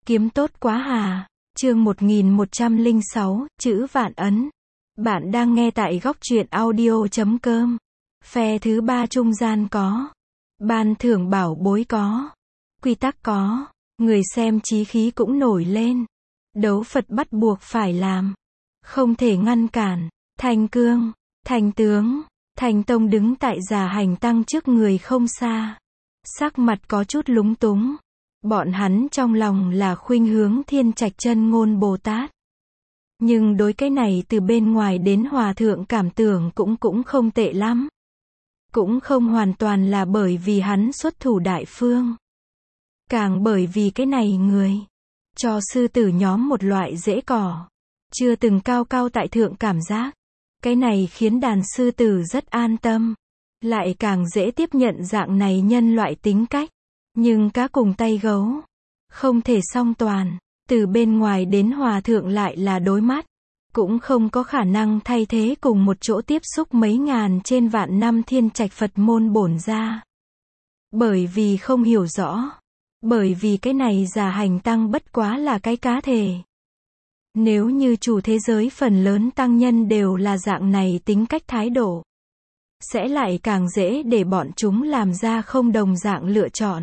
Kiếm tốt quá hà. Chương 1106, chữ vạn ấn. Bạn đang nghe tại góc truyện audio.com. Phe thứ ba trung gian có. Ban thưởng bảo bối có. Quy tắc có. Người xem chí khí cũng nổi lên. Đấu Phật bắt buộc phải làm. Không thể ngăn cản. Thành cương, thành tướng, thành tông đứng tại Già Hành Tăng trước người không xa. Sắc mặt có chút lúng túng. Bọn hắn trong lòng là khuynh hướng Thiên Trạch Chân Ngôn Bồ Tát. Nhưng đối cái này từ bên ngoài đến hòa thượng cảm tưởng cũng không tệ lắm. Cũng không hoàn toàn là bởi vì hắn xuất thủ đại phương. Càng bởi vì cái này người cho sư tử nhóm một loại rễ cỏ. Chưa từng cao cao tại thượng cảm giác. Cái này khiến đàn sư tử rất an tâm. Lại càng dễ tiếp nhận dạng này nhân loại tính cách. Nhưng cá cùng tay gấu không thể song toàn. Từ bên ngoài đến hòa thượng lại là đối mắt. Cũng không có khả năng thay thế cùng một chỗ tiếp xúc mấy ngàn trên vạn năm Thiên Trạch Phật môn bổn ra. Bởi vì không hiểu rõ. Bởi vì cái này Già Hành Tăng bất quá là cái cá thể. Nếu như chủ thế giới phần lớn tăng nhân đều là dạng này tính cách thái độ, sẽ lại càng dễ để bọn chúng làm ra không đồng dạng lựa chọn.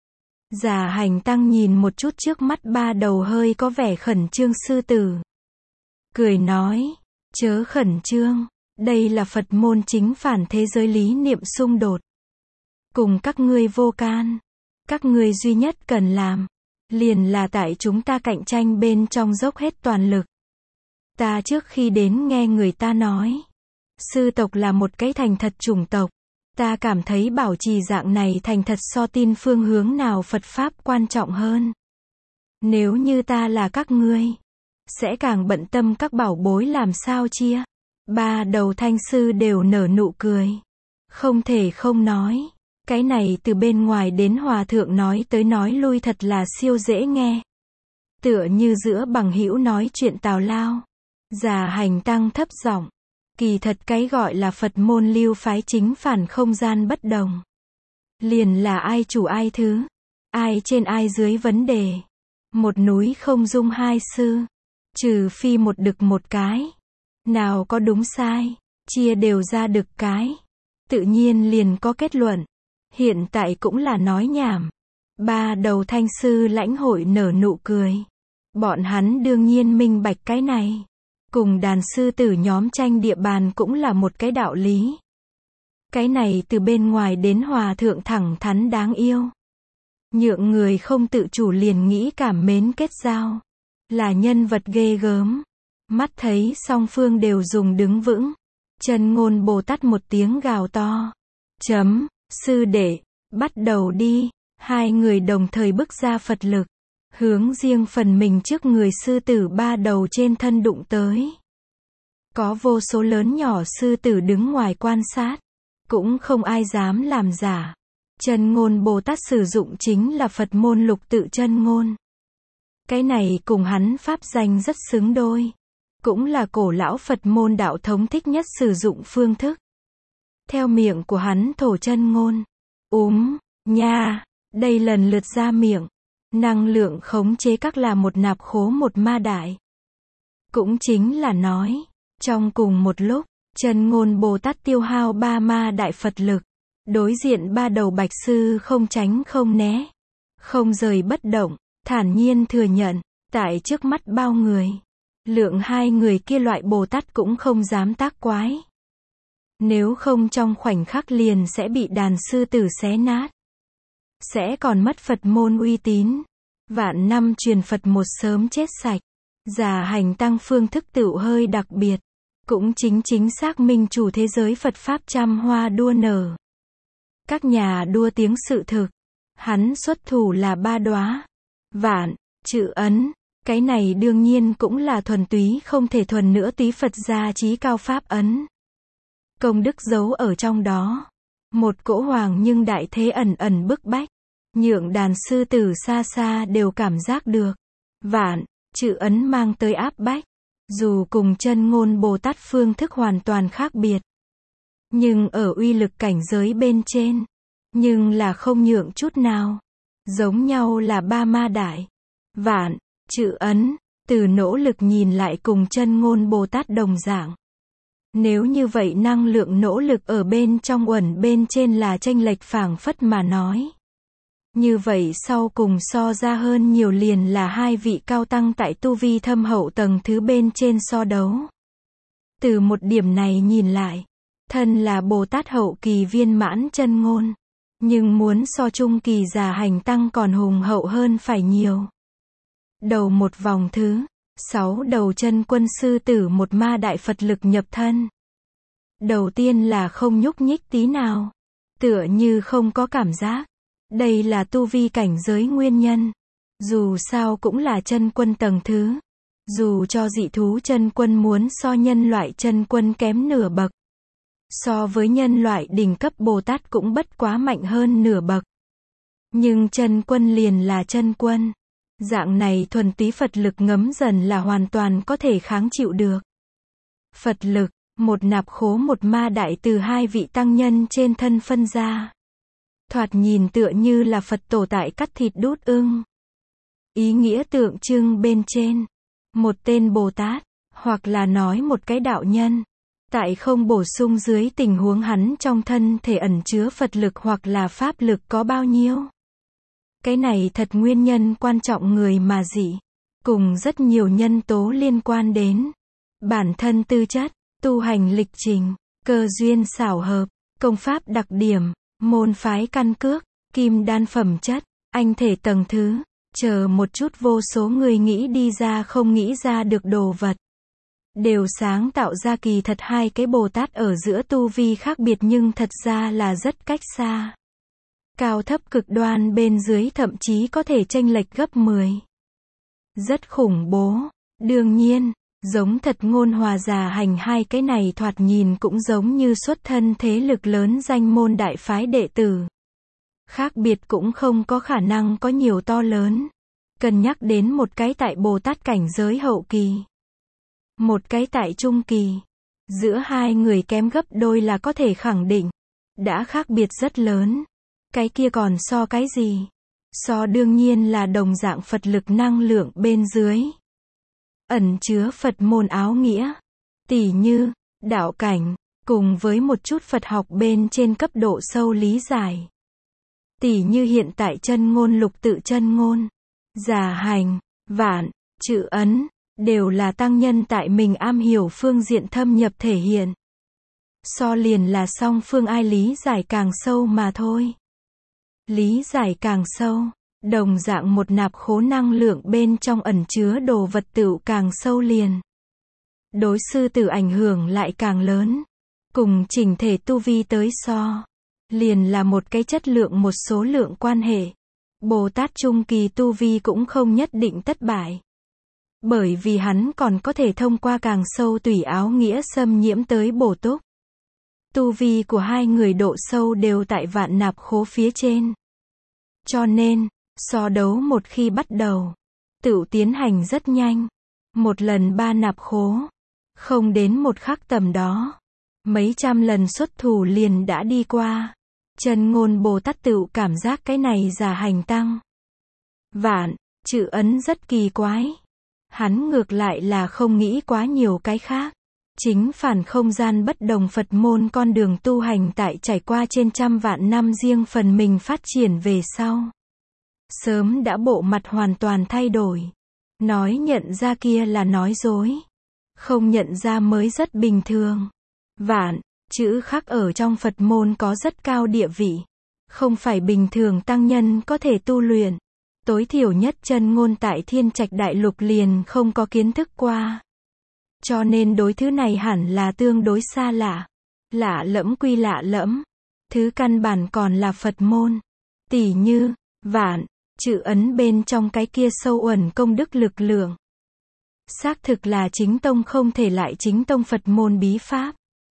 Già Hành Tăng nhìn một chút trước mắt ba đầu hơi có vẻ khẩn trương sư tử. Cười nói, chớ khẩn trương, đây là Phật môn chính phản thế giới lý niệm xung đột. Cùng các ngươi vô can, các ngươi duy nhất cần làm, liền là tại chúng ta cạnh tranh bên trong dốc hết toàn lực. Ta trước khi đến nghe người ta nói, sư tộc là một cái thành thật chủng tộc. Ta cảm thấy bảo trì dạng này thành thật so tin phương hướng nào Phật Pháp quan trọng hơn. Nếu như ta là các ngươi, sẽ càng bận tâm các bảo bối làm sao chia. Ba đầu thanh sư đều nở nụ cười. Không thể không nói. Cái này từ bên ngoài đến hòa thượng nói tới nói lui thật là siêu dễ nghe. Tựa như giữa bằng hữu nói chuyện tào lao. Già Hành Tăng thấp giọng. Kỳ thật cái gọi là Phật môn lưu phái chính phản không gian bất đồng. Liền là ai chủ ai thứ. Ai trên ai dưới vấn đề. Một núi không dung hai sư. Trừ phi một đực một cái. Nào có đúng sai. Chia đều ra đực cái. Tự nhiên liền có kết luận. Hiện tại cũng là nói nhảm. Ba đầu thanh sư lãnh hội nở nụ cười. Bọn hắn đương nhiên minh bạch cái này. Cùng đàn sư tử nhóm tranh địa bàn cũng là một cái đạo lý. Cái này từ bên ngoài đến hòa thượng thẳng thắn đáng yêu. Nhượng người không tự chủ liền nghĩ cảm mến kết giao. Là nhân vật ghê gớm. Mắt thấy song phương đều dùng đứng vững. Chân Ngôn Bồ Tát một tiếng gào to. Chấm, sư đệ, bắt đầu đi. Hai người đồng thời bước ra Phật lực. Hướng riêng phần mình trước người sư tử ba đầu trên thân đụng tới. Có vô số lớn nhỏ sư tử đứng ngoài quan sát. Cũng không ai dám làm giả. Chân Ngôn Bồ Tát sử dụng chính là Phật môn lục tự chân ngôn. Cái này cùng hắn pháp danh rất xứng đôi. Cũng là cổ lão Phật môn đạo thống thích nhất sử dụng phương thức. Theo miệng của hắn thổ chân ngôn. Nha, đây lần lượt ra miệng. Năng lượng khống chế các là một nạp khố một ma đại. Cũng chính là nói, trong cùng một lúc, Chân Ngôn Bồ Tát tiêu hao ba ma đại Phật lực. Đối diện ba đầu bạch sư không tránh không né. Không rời bất động, thản nhiên thừa nhận, tại trước mắt bao người. Lượng hai người kia loại Bồ Tát cũng không dám tác quái. Nếu không trong khoảnh khắc liền sẽ bị đàn sư tử xé nát. Sẽ còn mất Phật môn uy tín. Vạn năm truyền Phật một sớm chết sạch. Già Hành Tăng phương thức tựu hơi đặc biệt. Cũng chính xác minh chủ thế giới Phật Pháp trăm hoa đua nở. Các nhà đua tiếng sự thực. Hắn xuất thủ là ba đóa vạn, chữ ấn. Cái này đương nhiên cũng là thuần túy không thể thuần nữa túy Phật gia trí cao Pháp ấn. Công đức giấu ở trong đó. Một cỗ hoàng nhưng đại thế ẩn ẩn bức bách. Nhượng đàn sư tử xa xa đều cảm giác được. Vạn, chữ ấn mang tới áp bách. Dù cùng Chân Ngôn Bồ Tát phương thức hoàn toàn khác biệt. Nhưng ở uy lực cảnh giới bên trên. Nhưng là không nhượng chút nào. Giống nhau là ba ma đại. vạn, chữ ấn, từ nỗ lực nhìn lại cùng chân ngôn Bồ Tát đồng dạng. Nếu như vậy năng lượng nỗ lực ở bên trong uẩn bên trên là chênh lệch phảng phất mà nói. Như vậy sau cùng so ra hơn nhiều liền là hai vị cao tăng tại tu vi thâm hậu tầng thứ bên trên so đấu. Từ một điểm này nhìn lại, thân là Bồ Tát hậu kỳ viên mãn chân ngôn, nhưng muốn so trung kỳ già hành tăng còn hùng hậu hơn phải nhiều. Đầu một vòng thứ 6 đầu chân quân sư tử một ma đại Phật lực nhập thân. Đầu tiên là không nhúc nhích tí nào, tựa như không có cảm giác. Đây là tu vi cảnh giới nguyên nhân. Dù sao cũng là chân quân tầng thứ. Dù cho dị thú chân quân muốn so nhân loại chân quân kém nửa bậc. So với nhân loại đỉnh cấp Bồ Tát cũng bất quá mạnh hơn nửa bậc. Nhưng chân quân liền là chân quân. Dạng này thuần túy Phật lực ngấm dần là hoàn toàn có thể kháng chịu được. Phật lực, một nạp khố một ma đại từ hai vị tăng nhân trên thân phân ra. Thoạt nhìn tựa như là Phật tổ tại cắt thịt đút ưng. Ý nghĩa tượng trưng bên trên. Một tên Bồ Tát, hoặc là nói một cái đạo nhân. Tại không bổ sung dưới tình huống hắn trong thân thể ẩn chứa Phật lực hoặc là Pháp lực có bao nhiêu. Cái này thật nguyên nhân quan trọng người mà dị. Cùng rất nhiều nhân tố liên quan đến. Bản thân tư chất, tu hành lịch trình, cơ duyên xảo hợp, công pháp đặc điểm, môn phái căn cước, kim đan phẩm chất, anh thể tầng thứ, chờ một chút vô số người nghĩ đi ra không nghĩ ra được đồ vật. Đều sáng tạo ra kỳ thật hai cái Bồ Tát ở giữa tu vi khác biệt nhưng thật ra là rất cách xa. Cao thấp cực đoan bên dưới thậm chí có thể chênh lệch gấp 10. Rất khủng bố. Đương nhiên, giống thật ngôn hòa già hành hai cái này thoạt nhìn cũng giống như xuất thân thế lực lớn danh môn đại phái đệ tử. Khác biệt cũng không có khả năng có nhiều to lớn. Cân nhắc đến một cái tại Bồ Tát cảnh giới hậu kỳ. Một cái tại trung kỳ. Giữa hai người kém gấp đôi là có thể khẳng định. Đã khác biệt rất lớn. Cái kia còn so cái gì? So đương nhiên là đồng dạng Phật lực năng lượng bên dưới. Ẩn chứa Phật môn áo nghĩa. Tỉ như, đạo cảnh, cùng với một chút Phật học bên trên cấp độ sâu lý giải. Tỉ như hiện tại chân ngôn lục tự chân ngôn, già hành, vạn, chữ ấn, đều là tăng nhân tại mình am hiểu phương diện thâm nhập thể hiện. So liền là song phương ai lý giải càng sâu mà thôi. Lý giải càng sâu, đồng dạng một nạp khố năng lượng bên trong ẩn chứa đồ vật tựu càng sâu liền. Đối sư tử ảnh hưởng lại càng lớn. Cùng chỉnh thể tu vi tới so. Liền là một cái chất lượng một số lượng quan hệ. Bồ Tát trung kỳ tu vi cũng không nhất định thất bại. Bởi vì hắn còn có thể thông qua càng sâu tùy áo nghĩa xâm nhiễm tới bổ túc. Tu vi của hai người độ sâu đều tại vạn nạp khố phía trên. Cho nên, so đấu một khi bắt đầu, tựu tiến hành rất nhanh. Một lần 3 nạp khố. Không đến một khắc tầm đó. Mấy trăm lần xuất thủ liền đã đi qua. Chân ngôn Bồ Tát tựu cảm giác cái này già hành tăng. Vạn, chữ ấn rất kỳ quái. Hắn ngược lại là không nghĩ quá nhiều cái khác. Chính phản không gian bất đồng Phật môn con đường tu hành tại trải qua trên trăm vạn năm riêng phần mình phát triển về sau. Sớm đã bộ mặt hoàn toàn thay đổi. Nói nhận ra kia là nói dối. Không nhận ra mới rất bình thường. Vạn, chữ khắc ở trong Phật môn có rất cao địa vị. Không phải bình thường tăng nhân có thể tu luyện. Tối thiểu nhất chân ngôn tại Thiên Trạch Đại Lục liền không có kiến thức qua. Cho nên đối thứ này hẳn là tương đối xa lạ. Lạ lẫm quy lạ lẫm. Thứ căn bản còn là Phật môn. Tỉ như, vạn, chữ ấn bên trong cái kia sâu uẩn công đức lực lượng. Xác thực là chính tông không thể lại chính tông Phật môn bí pháp.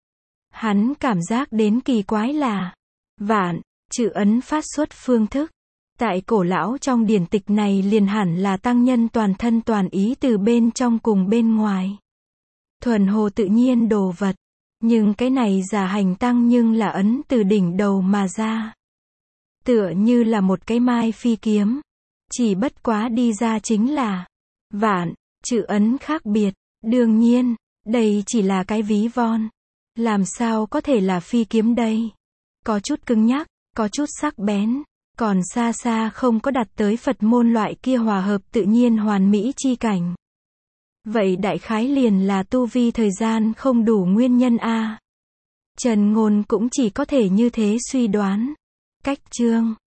Hắn cảm giác đến kỳ quái là, vạn, chữ ấn phát xuất phương thức. Tại cổ lão trong điển tịch này liền hẳn là tăng nhân toàn thân toàn ý từ bên trong cùng bên ngoài. Thuần hồ tự nhiên đồ vật. Nhưng cái này giả hành tăng nhưng là ấn từ đỉnh đầu mà ra. Tựa như là một cái mai phi kiếm. Chỉ bất quá đi ra chính là vạn, chữ ấn khác biệt. Đương nhiên, đây chỉ là cái ví von. Làm sao có thể là phi kiếm đây? Có chút cứng nhắc, có chút sắc bén, còn xa xa không có đạt tới Phật môn loại kia hòa hợp tự nhiên hoàn mỹ chi cảnh. Vậy đại khái liền là tu vi thời gian không đủ nguyên nhân a. Trần Ngôn cũng chỉ có thể như thế suy đoán. Cách chương